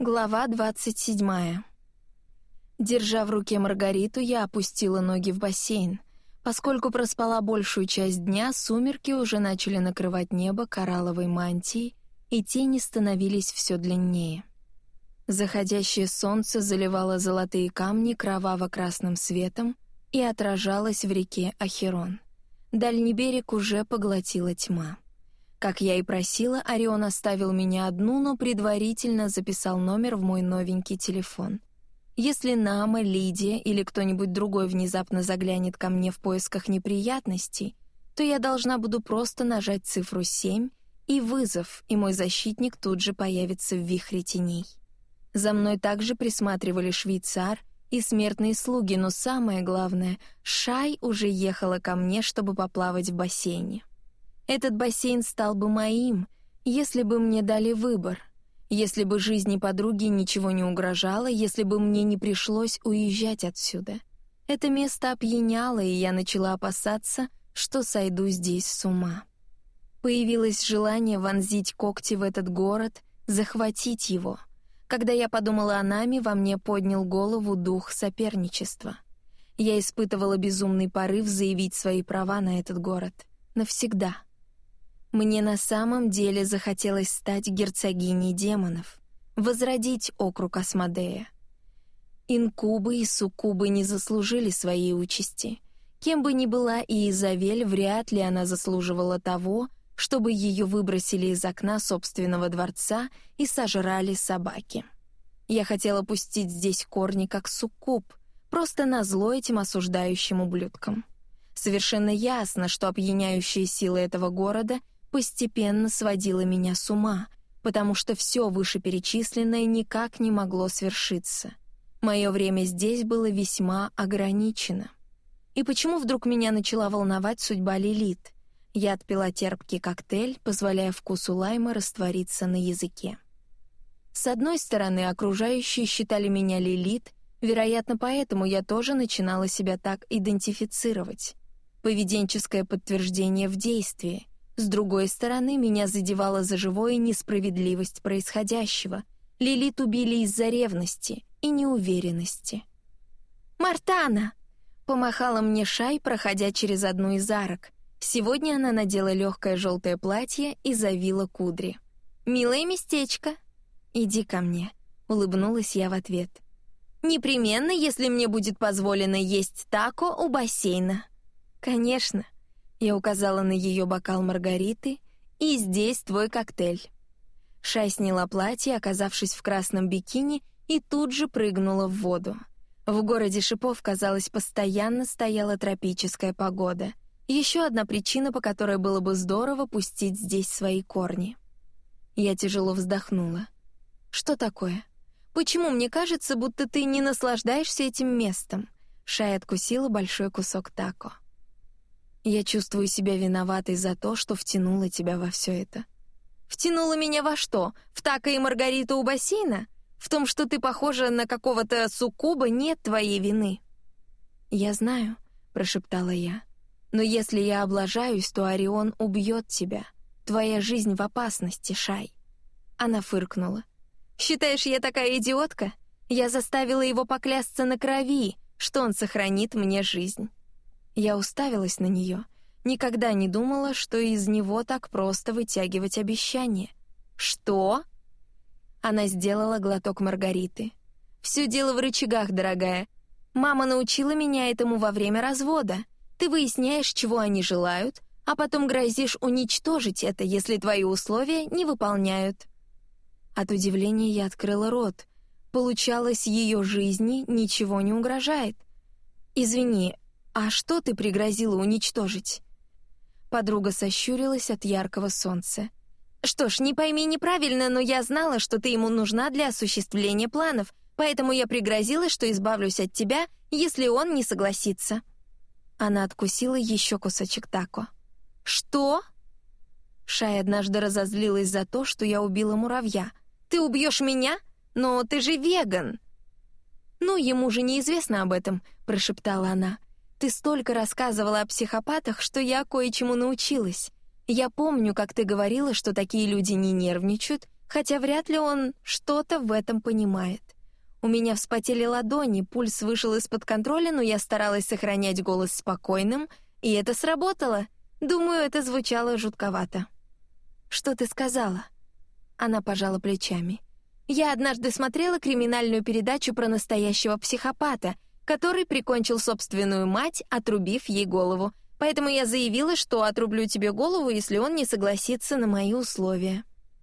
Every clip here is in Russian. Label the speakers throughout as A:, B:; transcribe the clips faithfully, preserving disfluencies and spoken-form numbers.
A: Глава двадцать седьмая. Держа в руке Маргариту, я опустила ноги в бассейн. Поскольку проспала большую часть дня, сумерки уже начали накрывать небо коралловой мантией, и тени становились все длиннее. Заходящее солнце заливало золотые камни кроваво-красным светом и отражалось в реке Ахерон. Дальний берег уже поглотила тьма. Как я и просила, Орион оставил меня одну, но предварительно записал номер в мой новенький телефон. Если Нама, Лидия или кто-нибудь другой внезапно заглянет ко мне в поисках неприятностей, то я должна буду просто нажать цифру семь и вызов, и мой защитник тут же появится в вихре теней. За мной также присматривали швейцар и смертные слуги, но самое главное, Шай уже ехала ко мне, чтобы поплавать в бассейне. Этот бассейн стал бы моим, если бы мне дали выбор, если бы жизни подруги ничего не угрожало, если бы мне не пришлось уезжать отсюда. Это место опьяняло, и я начала опасаться, что сойду здесь с ума. Появилось желание вонзить когти в этот город, захватить его. Когда я подумала о Наме, во мне поднял голову дух соперничества. Я испытывала безумный порыв заявить свои права на этот город. Навсегда. Мне на самом деле захотелось стать герцогиней демонов, возродить округ Асмодея. Инкубы и суккубы не заслужили своей участи. Кем бы ни была Иезавель, вряд ли она заслуживала того, чтобы ее выбросили из окна собственного дворца и сожрали собаки. Я хотела пустить здесь корни как суккуб, просто назло этим осуждающим ублюдкам. Совершенно ясно, что опьяняющая сила этого города постепенно сводила меня с ума, потому что все вышеперечисленное никак не могло свершиться. Мое время здесь было весьма ограничено. И почему вдруг меня начала волновать судьба Лилит? Я отпила терпкий коктейль, позволяя вкусу лайма раствориться на языке. С одной стороны, окружающие считали меня Лилит, вероятно, поэтому я тоже начинала себя так идентифицировать. Поведенческое подтверждение в действии. С другой стороны, меня задевала за живое несправедливость происходящего. Лилит убили из-за ревности и неуверенности. «Мартана!» — помахала мне Шай, проходя через одну из арок. Сегодня она надела легкое желтое платье и завила кудри. «Милое местечко!» «Иди ко мне», — улыбнулась я в ответ. «Непременно, если мне будет позволено есть тако у бассейна». «Конечно». Я указала на ее бокал Маргариты, и здесь твой коктейль. Шай сняла платье, оказавшись в красном бикини, и тут же прыгнула в воду. В городе шипов, казалось, постоянно стояла тропическая погода. Еще одна причина, по которой было бы здорово пустить здесь свои корни. Я тяжело вздохнула. «Что такое? Почему мне кажется, будто ты не наслаждаешься этим местом?» Шай откусила большой кусок тако. «Я чувствую себя виноватой за то, что втянула тебя во все это». «Втянула меня во что? В тако и Маргариту у бассейна? В том, что ты похожа на какого-то суккуба, нет твоей вины». «Я знаю», — прошептала я. «Но если я облажаюсь, то Орион убьет тебя. Твоя жизнь в опасности, Шай». Она фыркнула. «Считаешь, я такая идиотка? Я заставила его поклясться на крови, что он сохранит мне жизнь». Я уставилась на нее. Никогда не думала, что из него так просто вытягивать обещания. «Что?» Она сделала глоток Маргариты. «Все дело в рычагах, дорогая. Мама научила меня этому во время развода. Ты выясняешь, чего они желают, а потом грозишь уничтожить это, если твои условия не выполняют». От удивления я открыла рот. Получалось, ее жизни ничего не угрожает. «Извини, а что ты пригрозила уничтожить?» Подруга сощурилась от яркого солнца. «Что ж, не пойми неправильно, но я знала, что ты ему нужна для осуществления планов, поэтому я пригрозила, что избавлюсь от тебя, если он не согласится». Она откусила еще кусочек тако. «Что?» Шай однажды разозлилась за то, что я убила муравья. «Ты убьешь меня? Но ты же веган!» «Ну, ему же неизвестно об этом», — прошептала она. «Ты столько рассказывала о психопатах, что я кое-чему научилась. Я помню, как ты говорила, что такие люди не нервничают, хотя вряд ли он что-то в этом понимает. У меня вспотели ладони, пульс вышел из-под контроля, но я старалась сохранять голос спокойным, и это сработало. Думаю, это звучало жутковато. «Что ты сказала?» Она пожала плечами. «Я однажды смотрела криминальную передачу про настоящего психопата, который прикончил собственную мать, отрубив ей голову. Поэтому я заявила, что отрублю тебе голову, если он не согласится на мои условия».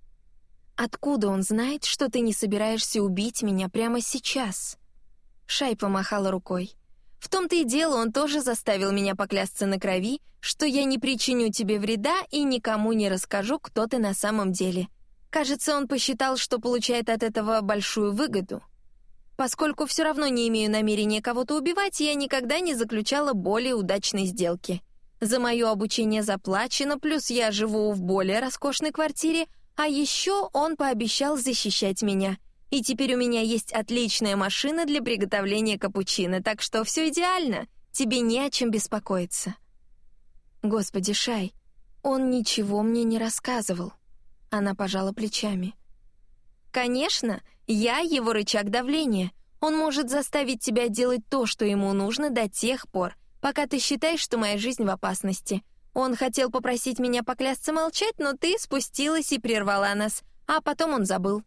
A: «Откуда он знает, что ты не собираешься убить меня прямо сейчас?» Шай помахала рукой. «В том-то и дело, он тоже заставил меня поклясться на крови, что я не причиню тебе вреда и никому не расскажу, кто ты на самом деле. Кажется, он посчитал, что получает от этого большую выгоду. Поскольку все равно не имею намерения кого-то убивать, я никогда не заключала более удачной сделки. За мое обучение заплачено, плюс я живу в более роскошной квартире, а еще он пообещал защищать меня. И теперь у меня есть отличная машина для приготовления капучино, так что все идеально, тебе не о чем беспокоиться». «Господи, Шай, он ничего мне не рассказывал». Она пожала плечами. «Конечно, я его рычаг давления. Он может заставить тебя делать то, что ему нужно до тех пор, пока ты считаешь, что моя жизнь в опасности. Он хотел попросить меня поклясться молчать, но ты спустилась и прервала нас, а потом он забыл».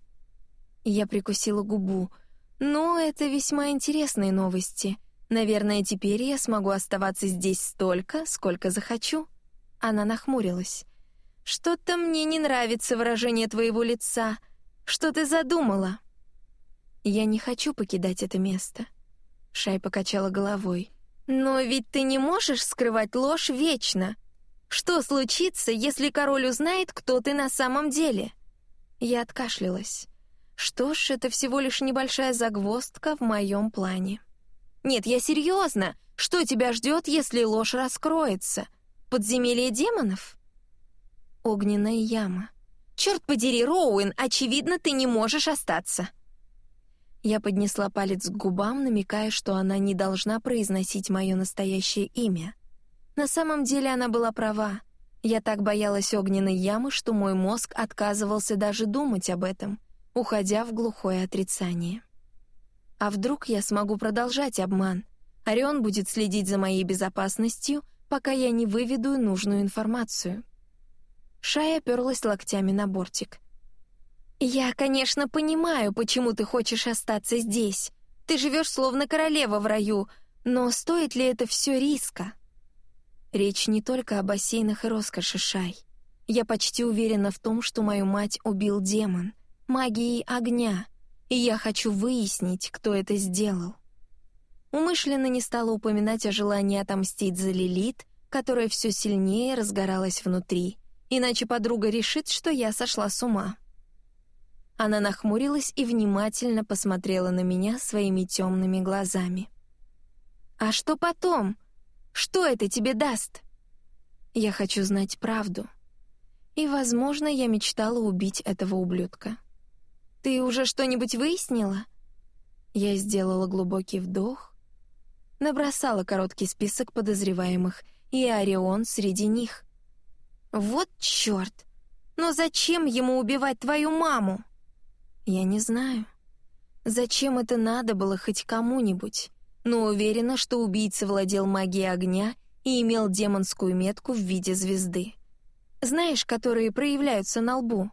A: Я прикусила губу. «Ну, это весьма интересные новости. Наверное, теперь я смогу оставаться здесь столько, сколько захочу». Она нахмурилась. «Что-то мне не нравится выражение твоего лица. Что ты задумала?» «Я не хочу покидать это место». Шай покачала головой. «Но ведь ты не можешь скрывать ложь вечно. Что случится, если король узнает, кто ты на самом деле?» Я откашлялась. Что ж, это всего лишь небольшая загвоздка в моем плане. «Нет, я серьезно. Что тебя ждет, если ложь раскроется? Подземелье демонов?» «Огненная яма». «Черт подери, Роуэн, очевидно, ты не можешь остаться». Я поднесла палец к губам, намекая, что она не должна произносить мое настоящее имя. На самом деле она была права. Я так боялась огненной ямы, что мой мозг отказывался даже думать об этом, уходя в глухое отрицание. А вдруг я смогу продолжать обман? Орион будет следить за моей безопасностью, пока я не выведу нужную информацию. Шай оперлась локтями на бортик. «Я, конечно, понимаю, почему ты хочешь остаться здесь. Ты живешь словно королева в раю, но стоит ли это все риска?» Речь не только о бассейнах и роскоши, Шай. Я почти уверена в том, что мою мать убил демон, магией огня, и я хочу выяснить, кто это сделал. Умышленно не стала упоминать о желании отомстить за Лилит, которая все сильнее разгоралась внутри, иначе подруга решит, что я сошла с ума. Она нахмурилась и внимательно посмотрела на меня своими темными глазами. «А что потом? Что это тебе даст?» «Я хочу знать правду. И, возможно, я мечтала убить этого ублюдка». «Ты уже что-нибудь выяснила?» Я сделала глубокий вдох, набросала короткий список подозреваемых, и Орион среди них. «Вот черт! Но зачем ему убивать твою маму?» «Я не знаю. Зачем это надо было хоть кому-нибудь? Но уверена, что убийца владел магией огня и имел демонскую метку в виде звезды. Знаешь, которые проявляются на лбу?»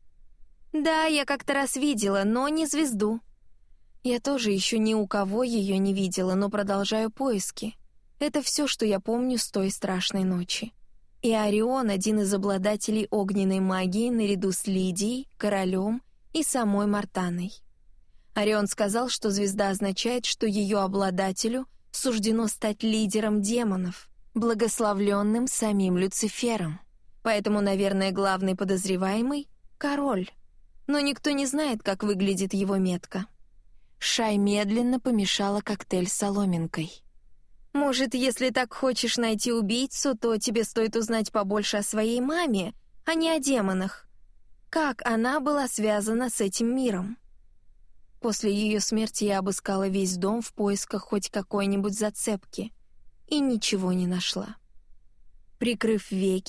A: «Да, я как-то раз видела, но не звезду». Я тоже еще ни у кого ее не видела, но продолжаю поиски. Это все, что я помню с той страшной ночи. И Орион — один из обладателей огненной магии наряду с Лидией, королем и самой Мартаной. Орион сказал, что звезда означает, что ее обладателю суждено стать лидером демонов, благословленным самим Люцифером. Поэтому, наверное, главный подозреваемый — король. Но никто не знает, как выглядит его метка. Шай медленно помешала коктейль с соломинкой. «Может, если так хочешь найти убийцу, то тебе стоит узнать побольше о своей маме, а не о демонах. Как она была связана с этим миром?» После ее смерти я обыскала весь дом в поисках хоть какой-нибудь зацепки и ничего не нашла. Прикрыв веки,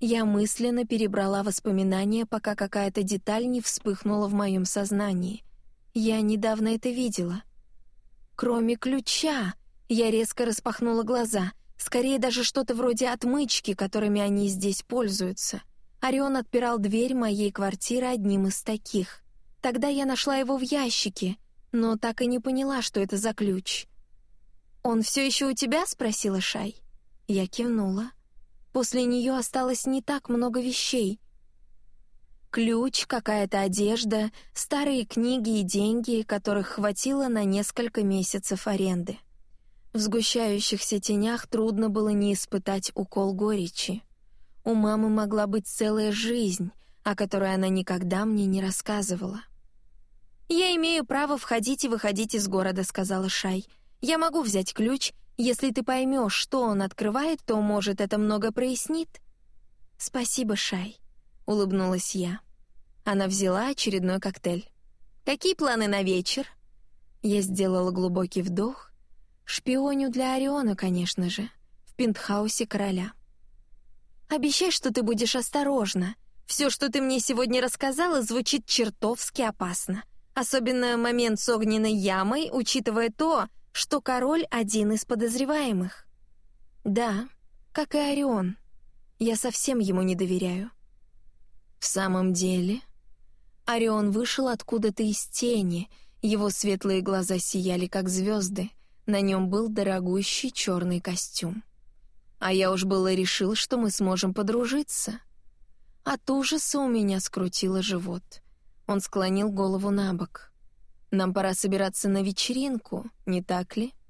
A: Я мысленно перебрала воспоминания, пока какая-то деталь не вспыхнула в моем сознании. Я недавно это видела. Кроме ключа, я резко распахнула глаза. Скорее даже что-то вроде отмычки, которыми они здесь пользуются. Орион отпирал дверь моей квартиры одним из таких. Тогда я нашла его в ящике, но так и не поняла, что это за ключ. «Он все еще у тебя?» — спросила Шай. Я кивнула. После нее осталось не так много вещей. Ключ, какая-то одежда, старые книги и деньги, которых хватило на несколько месяцев аренды. В сгущающихся тенях трудно было не испытать укол горечи. У мамы могла быть целая жизнь, о которой она никогда мне не рассказывала. «Я имею право входить и выходить из города», — сказала Шай. «Я могу взять ключ. Если ты поймешь, что он открывает, то, может, это много прояснит». «Спасибо, Шай», — улыбнулась я. Она взяла очередной коктейль. «Какие планы на вечер?» Я сделала глубокий вдох. Шпионю для Ориона, конечно же, в пентхаусе короля. «Обещай, что ты будешь осторожна. Все, что ты мне сегодня рассказала, звучит чертовски опасно. Особенно момент с огненной ямой, учитывая то, что король — один из подозреваемых». «Да, как и Орион. Я совсем ему не доверяю». «В самом деле...» Орион вышел откуда-то из тени, его светлые глаза сияли, как звезды, на нем был дорогущий черный костюм. А я уж было решил, что мы сможем подружиться. От ужаса у меня скрутило живот. Он склонил голову на бок. «Нам пора собираться на вечеринку, не так ли?»